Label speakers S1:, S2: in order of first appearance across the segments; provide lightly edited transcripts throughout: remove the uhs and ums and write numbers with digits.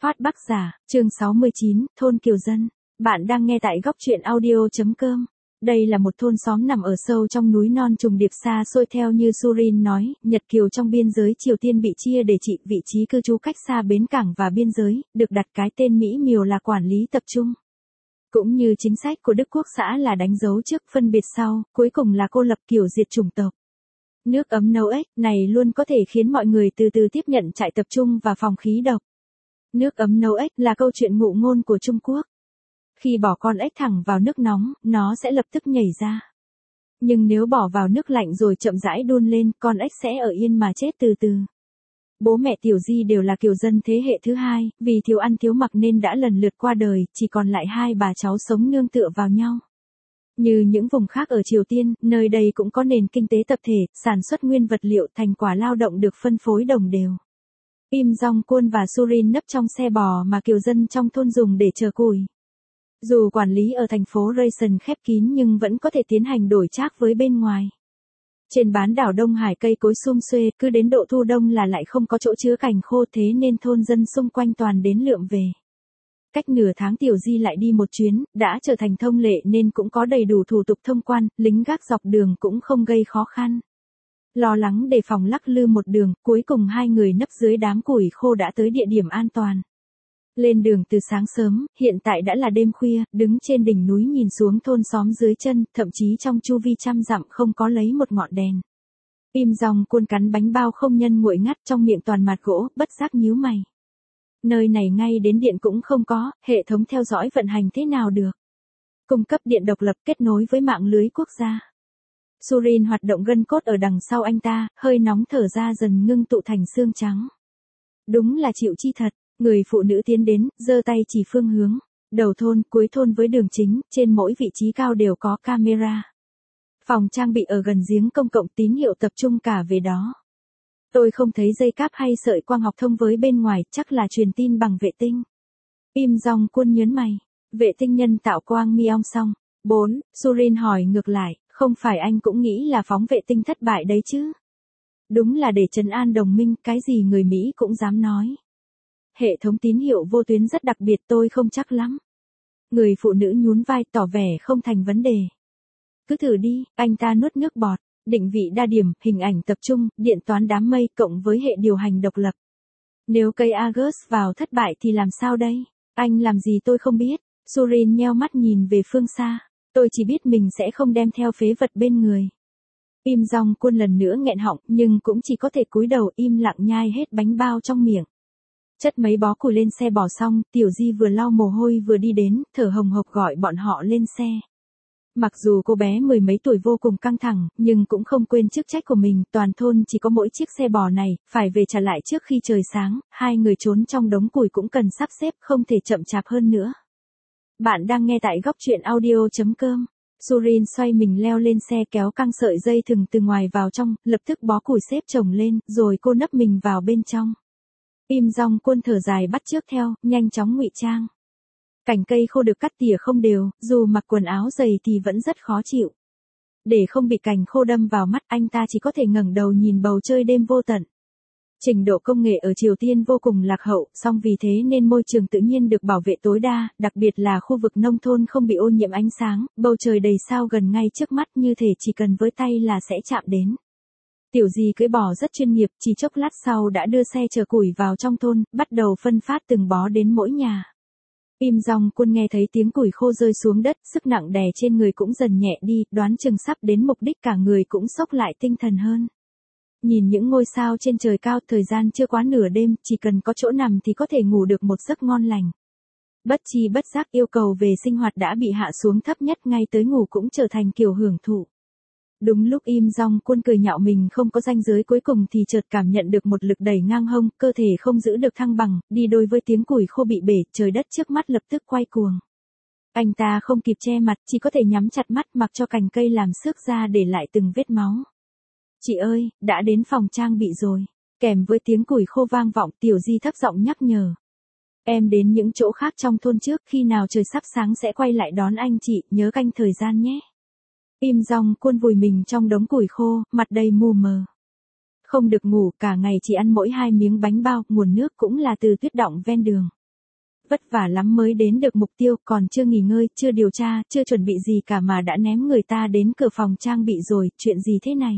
S1: Phát Bắc Giả, chương 69, thôn Kiều Dân. Bạn đang nghe tại góc truyện audio.com. Đây là một thôn xóm nằm ở sâu trong núi non trùng điệp xa xôi theo như Surin nói, Nhật Kiều trong biên giới Triều Tiên bị chia để trị vị trí cư trú cách xa bến cảng và biên giới, được đặt cái tên mỹ miều là quản lý tập trung. Cũng như chính sách của Đức Quốc xã là đánh dấu trước phân biệt sau, cuối cùng là cô lập kiểu diệt chủng tộc. Nước ấm nấu ếch này luôn có thể khiến mọi người từ từ tiếp nhận trại tập trung và phòng khí độc. Nước ấm nấu ếch là câu chuyện ngụ ngôn của Trung Quốc. Khi bỏ con ếch thẳng vào nước nóng, nó sẽ lập tức nhảy ra. Nhưng nếu bỏ vào nước lạnh rồi chậm rãi đun lên, con ếch sẽ ở yên mà chết từ từ. Bố mẹ Tiểu Di đều là kiều dân thế hệ thứ hai, vì thiếu ăn thiếu mặc nên đã lần lượt qua đời, chỉ còn lại hai bà cháu sống nương tựa vào nhau. Như những vùng khác ở Triều Tiên, nơi đây cũng có nền kinh tế tập thể, sản xuất nguyên vật liệu, thành quả lao động được phân phối đồng đều. Im Jong-kwon và Surin nấp trong xe bò mà kiều dân trong thôn dùng để chờ củi. Dù quản lý ở thành phố Rayson khép kín nhưng vẫn có thể tiến hành đổi trác với bên ngoài. Trên bán đảo Đông Hải cây cối sum xuê, cứ đến độ thu đông là lại không có chỗ chứa cành khô, thế nên thôn dân xung quanh toàn đến lượm về. Cách nửa tháng Tiểu Di lại đi một chuyến, đã trở thành thông lệ nên cũng có đầy đủ thủ tục thông quan, lính gác dọc đường cũng không gây khó khăn. Lo lắng đề phòng lắc lư một đường, cuối cùng hai người nấp dưới đám củi khô đã tới địa điểm an toàn. Lên đường từ sáng sớm, hiện tại đã là đêm khuya, đứng trên đỉnh núi nhìn xuống thôn xóm dưới chân, thậm chí trong chu vi trăm dặm không có lấy một ngọn đèn. Im Jong-kwon cắn bánh bao không nhân nguội ngắt trong miệng toàn mạt gỗ, bất giác nhíu mày. Nơi này ngay đến điện cũng không có, hệ thống theo dõi vận hành thế nào được. Cung cấp điện độc lập kết nối với mạng lưới quốc gia. Surin hoạt động gân cốt ở đằng sau anh ta, hơi nóng thở ra dần ngưng tụ thành xương trắng. Đúng là chịu chi thật, người phụ nữ tiến đến, giơ tay chỉ phương hướng. Đầu thôn, cuối thôn với đường chính, trên mỗi vị trí cao đều có camera. Phòng trang bị ở gần giếng công cộng, tín hiệu tập trung cả về đó. Tôi không thấy dây cáp hay sợi quang học thông với bên ngoài, chắc là truyền tin bằng vệ tinh. Im Jong-kwon nhớn mày. Vệ tinh nhân tạo quang Myeong Song. 4. Surin hỏi ngược lại, không phải anh cũng nghĩ là phóng vệ tinh thất bại đấy chứ? Đúng là để trấn an đồng minh, cái gì người Mỹ cũng dám nói. Hệ thống tín hiệu vô tuyến rất đặc biệt, tôi không chắc lắm. Người phụ nữ nhún vai tỏ vẻ không thành vấn đề. Cứ thử đi, anh ta nuốt nước bọt. Định vị đa điểm, hình ảnh tập trung, điện toán đám mây cộng với hệ điều hành độc lập. Nếu cây Argus vào thất bại thì làm sao đây? Anh làm gì tôi không biết. Surin nheo mắt nhìn về phương xa. Tôi chỉ biết mình sẽ không đem theo phế vật bên người. Im Jong-kwon lần nữa nghẹn họng nhưng cũng chỉ có thể cúi đầu im lặng nhai hết bánh bao trong miệng. Chất mấy bó củi lên xe bò xong, Tiểu Di vừa lau mồ hôi vừa đi đến, thở hồng hộc gọi bọn họ lên xe. Mặc dù cô bé mười mấy tuổi vô cùng căng thẳng, nhưng cũng không quên chức trách của mình, toàn thôn chỉ có mỗi chiếc xe bò này, phải về trả lại trước khi trời sáng, hai người trốn trong đống củi cũng cần sắp xếp, không thể chậm chạp hơn nữa. Bạn đang nghe tại góc truyện audio.com. Surin xoay mình leo lên xe kéo căng sợi dây thừng từ ngoài vào trong, lập tức bó củi xếp chồng lên, rồi cô nấp mình vào bên trong. Im Jong-kwon thở dài bắt chước theo, nhanh chóng ngụy trang. Cành cây khô được cắt tỉa không đều, dù mặc quần áo dày thì vẫn rất khó chịu. Để không bị cành khô đâm vào mắt, anh ta chỉ có thể ngẩng đầu nhìn bầu trời đêm vô tận. Trình độ công nghệ ở Triều Tiên vô cùng lạc hậu, song vì thế nên môi trường tự nhiên được bảo vệ tối đa, đặc biệt là khu vực nông thôn không bị ô nhiễm ánh sáng, bầu trời đầy sao gần ngay trước mắt như thể chỉ cần với tay là sẽ chạm đến. Tiểu Di cưỡi bò rất chuyên nghiệp, chỉ chốc lát sau đã đưa xe chở củi vào trong thôn, bắt đầu phân phát từng bó đến mỗi nhà. Im Jong-kwon nghe thấy tiếng củi khô rơi xuống đất, sức nặng đè trên người cũng dần nhẹ đi, đoán chừng sắp đến mục đích cả người cũng xốc lại tinh thần hơn. Nhìn những ngôi sao trên trời cao, thời gian chưa quá nửa đêm, chỉ cần có chỗ nằm thì có thể ngủ được một giấc ngon lành. Bất chi bất giác yêu cầu về sinh hoạt đã bị hạ xuống thấp nhất, ngay tới ngủ cũng trở thành kiểu hưởng thụ. Đúng lúc Im Jong-kwon cười nhạo mình không có ranh giới cuối cùng thì chợt cảm nhận được một lực đẩy ngang hông, cơ thể không giữ được thăng bằng, đi đôi với tiếng củi khô bị bể, trời đất trước mắt lập tức quay cuồng. Anh ta không kịp che mặt, chỉ có thể nhắm chặt mắt mặc cho cành cây làm xước ra để lại từng vết máu. Chị ơi, đã đến phòng trang bị rồi. Kèm với tiếng củi khô vang vọng, Tiểu Di thấp giọng nhắc nhở. Em đến những chỗ khác trong thôn trước, khi nào trời sắp sáng sẽ quay lại đón anh chị, nhớ canh thời gian nhé. Im Jong-kwon vùi mình trong đống củi khô, mặt đầy mù mờ. Không được ngủ, cả ngày chỉ ăn mỗi 2 miếng bánh bao, nguồn nước cũng là từ tuyết đọng ven đường. vất vả lắm mới đến được mục tiêu, còn chưa nghỉ ngơi, chưa điều tra, chưa chuẩn bị gì cả mà đã ném người ta đến cửa phòng trang bị rồi, chuyện gì thế này?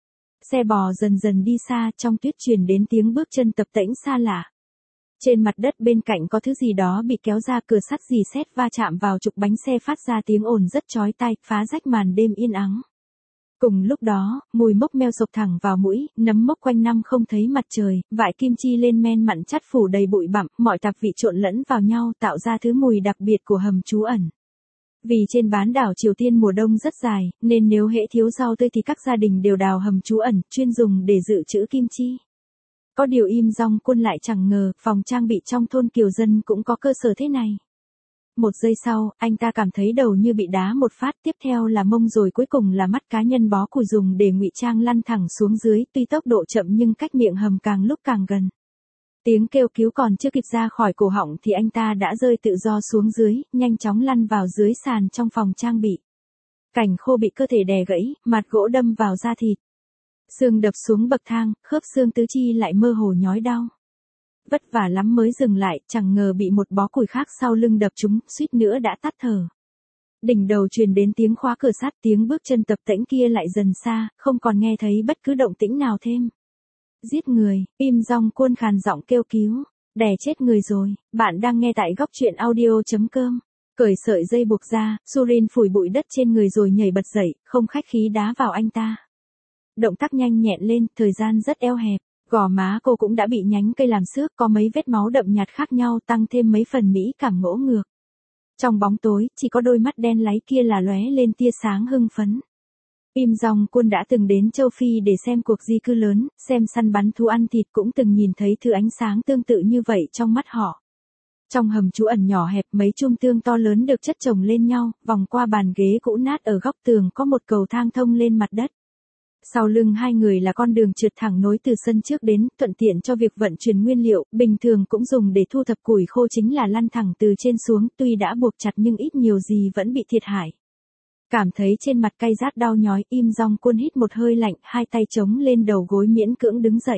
S1: Xe bò dần dần đi xa, trong tuyết truyền đến tiếng bước chân tập tễnh xa lạ. Trên mặt đất bên cạnh có thứ gì đó bị kéo ra, cửa sắt rì sét va chạm vào trục bánh xe phát ra tiếng ồn rất chói tai, phá rách màn đêm yên ắng. Cùng lúc đó, mùi mốc meo sộc thẳng vào mũi, nấm mốc quanh năm không thấy mặt trời, vải kim chi lên men mặn chát phủ đầy bụi bặm, mọi tạp vị trộn lẫn vào nhau tạo ra thứ mùi đặc biệt của hầm trú ẩn. Vì trên bán đảo Triều Tiên mùa đông rất dài, nên nếu hễ thiếu rau tươi thì các gia đình đều đào hầm trú ẩn, chuyên dùng để dự trữ kim chi. Có điều Im Jong Quân lại chẳng ngờ, phòng trang bị trong thôn kiều dân cũng có cơ sở thế này. Một giây sau, anh ta cảm thấy đầu như bị đá một phát, tiếp theo là mông rồi cuối cùng là mắt cá nhân bó củi dùng để ngụy trang lăn thẳng xuống dưới, tuy tốc độ chậm nhưng cách miệng hầm càng lúc càng gần. Tiếng kêu cứu còn chưa kịp ra khỏi cổ họng thì anh ta đã rơi tự do xuống dưới, nhanh chóng lăn vào dưới sàn trong phòng trang bị. Cảnh khô bị cơ thể đè gãy, mặt gỗ đâm vào da thịt. Xương đập xuống bậc thang, khớp xương tứ chi lại mơ hồ nhói đau. Vất vả lắm mới dừng lại, chẳng ngờ bị một bó củi khác sau lưng đập trúng, suýt nữa đã tắt thở. Đỉnh đầu truyền đến tiếng khóa cửa sắt, tiếng bước chân tập tễnh kia lại dần xa, không còn nghe thấy bất cứ động tĩnh nào thêm. Giết người, Im Jong Quân khàn giọng kêu cứu, đè chết người rồi, bạn đang nghe tại góc truyện audio.com. Cởi sợi dây buộc ra, Surin phủi bụi đất trên người rồi nhảy bật dậy, không khách khí đá vào anh ta. Động tác nhanh nhẹn lên, thời gian rất eo hẹp. Gò má cô cũng đã bị nhánh cây làm xước, có mấy vết máu đậm nhạt khác nhau tăng thêm mấy phần mỹ cảm ngỗ ngược. Trong bóng tối, chỉ có đôi mắt đen láy kia là lóe lên tia sáng hưng phấn. Im Jong Quân đã từng đến châu Phi để xem cuộc di cư lớn, xem săn bắn thú ăn thịt, cũng từng nhìn thấy thứ ánh sáng tương tự như vậy trong mắt họ. Trong hầm trú ẩn nhỏ hẹp, mấy chum tương to lớn được chất chồng lên nhau, vòng qua bàn ghế cũ nát ở góc tường có một cầu thang thông lên mặt đất. Sau lưng hai người là con đường trượt thẳng nối từ sân trước đến, thuận tiện cho việc vận chuyển nguyên liệu, bình thường cũng dùng để thu thập củi khô chính là lăn thẳng từ trên xuống, tuy đã buộc chặt nhưng ít nhiều gì vẫn bị thiệt hại. Cảm thấy trên mặt cay rát đau nhói, Im Jong Quân hít một hơi lạnh, hai tay chống lên đầu gối miễn cưỡng đứng dậy.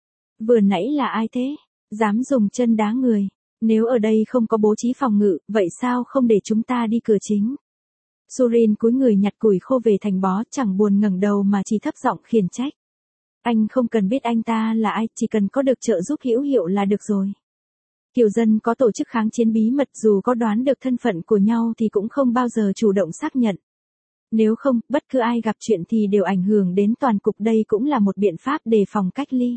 S1: Vừa nãy là ai thế? Dám dùng chân đá người. Nếu ở đây không có bố trí phòng ngự, vậy sao không để chúng ta đi cửa chính? Surin cúi người nhặt củi khô về thành bó, chẳng buồn ngẩng đầu mà chỉ thấp giọng khiển trách. Anh không cần biết anh ta là ai, chỉ cần có được trợ giúp hữu hiệu là được rồi. Kiều dân có tổ chức kháng chiến bí mật, dù có đoán được thân phận của nhau thì cũng không bao giờ chủ động xác nhận. Nếu không, bất cứ ai gặp chuyện thì đều ảnh hưởng đến toàn cục, đây cũng là một biện pháp đề phòng cách ly.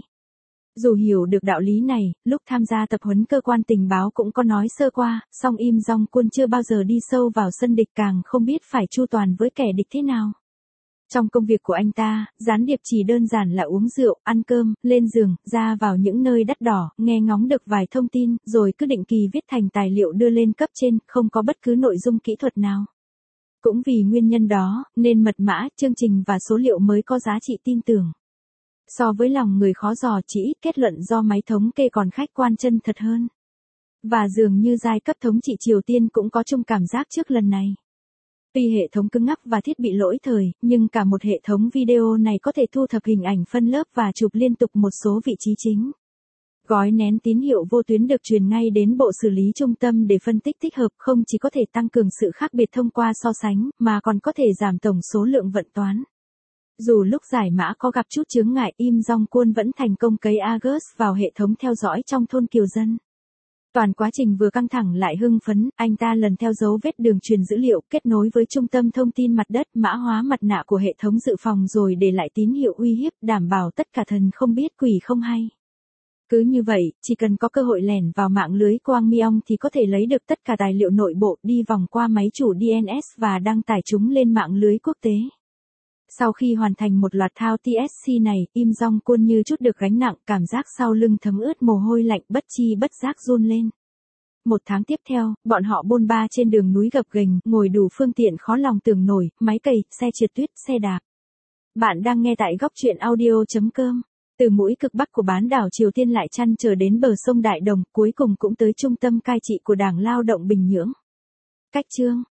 S1: Dù hiểu được đạo lý này, lúc tham gia tập huấn cơ quan tình báo cũng có nói sơ qua, song Im Jong Quân chưa bao giờ đi sâu vào sân địch, càng không biết phải chu toàn với kẻ địch thế nào. Trong công việc của anh ta, gián điệp chỉ đơn giản là uống rượu, ăn cơm, lên giường, ra vào những nơi đắt đỏ, nghe ngóng được vài thông tin, rồi cứ định kỳ viết thành tài liệu đưa lên cấp trên, không có bất cứ nội dung kỹ thuật nào. Cũng vì nguyên nhân đó, nên mật mã, chương trình và số liệu mới có giá trị tin tưởng. So với lòng người khó dò, chỉ ít kết luận do máy thống kê còn khách quan chân thật hơn. Và dường như giai cấp thống trị Triều Tiên cũng có chung cảm giác trước lần này. Tuy hệ thống cứng ngắc và thiết bị lỗi thời, nhưng cả một hệ thống video này có thể thu thập hình ảnh phân lớp và chụp liên tục một số vị trí chính. Gói nén tín hiệu vô tuyến được truyền ngay đến bộ xử lý trung tâm để phân tích tích hợp, không chỉ có thể tăng cường sự khác biệt thông qua so sánh, mà còn có thể giảm tổng số lượng vận toán. Dù lúc giải mã có gặp chút chướng ngại, Im Jong Quân vẫn thành công cấy Argus vào hệ thống theo dõi trong thôn kiều dân. Toàn quá trình vừa căng thẳng lại hưng phấn, anh ta lần theo dấu vết đường truyền dữ liệu, kết nối với trung tâm thông tin mặt đất, mã hóa mặt nạ của hệ thống dự phòng rồi để lại tín hiệu uy hiếp, đảm bảo tất cả thần không biết quỷ không hay. Cứ như vậy, chỉ cần có cơ hội lẻn vào mạng lưới Kwangmyong thì có thể lấy được tất cả tài liệu nội bộ, đi vòng qua máy chủ DNS và đăng tải chúng lên mạng lưới quốc tế. Sau khi hoàn thành một loạt thao TSC này, Im Jong Quân như chút được gánh nặng, cảm giác sau lưng thấm ướt mồ hôi lạnh, bất chi bất giác run lên. Một tháng tiếp theo, bọn họ bôn ba trên đường núi gập ghềnh, ngồi đủ phương tiện khó lòng tưởng nổi, máy cày, xe trượt tuyết, xe đạp. Bạn đang nghe tại góc truyện audio.com. Từ mũi cực bắc của bán đảo Triều Tiên lại chăn trở đến bờ sông Đại Đồng, cuối cùng cũng tới trung tâm cai trị của Đảng Lao động Bình Nhưỡng. Cách chương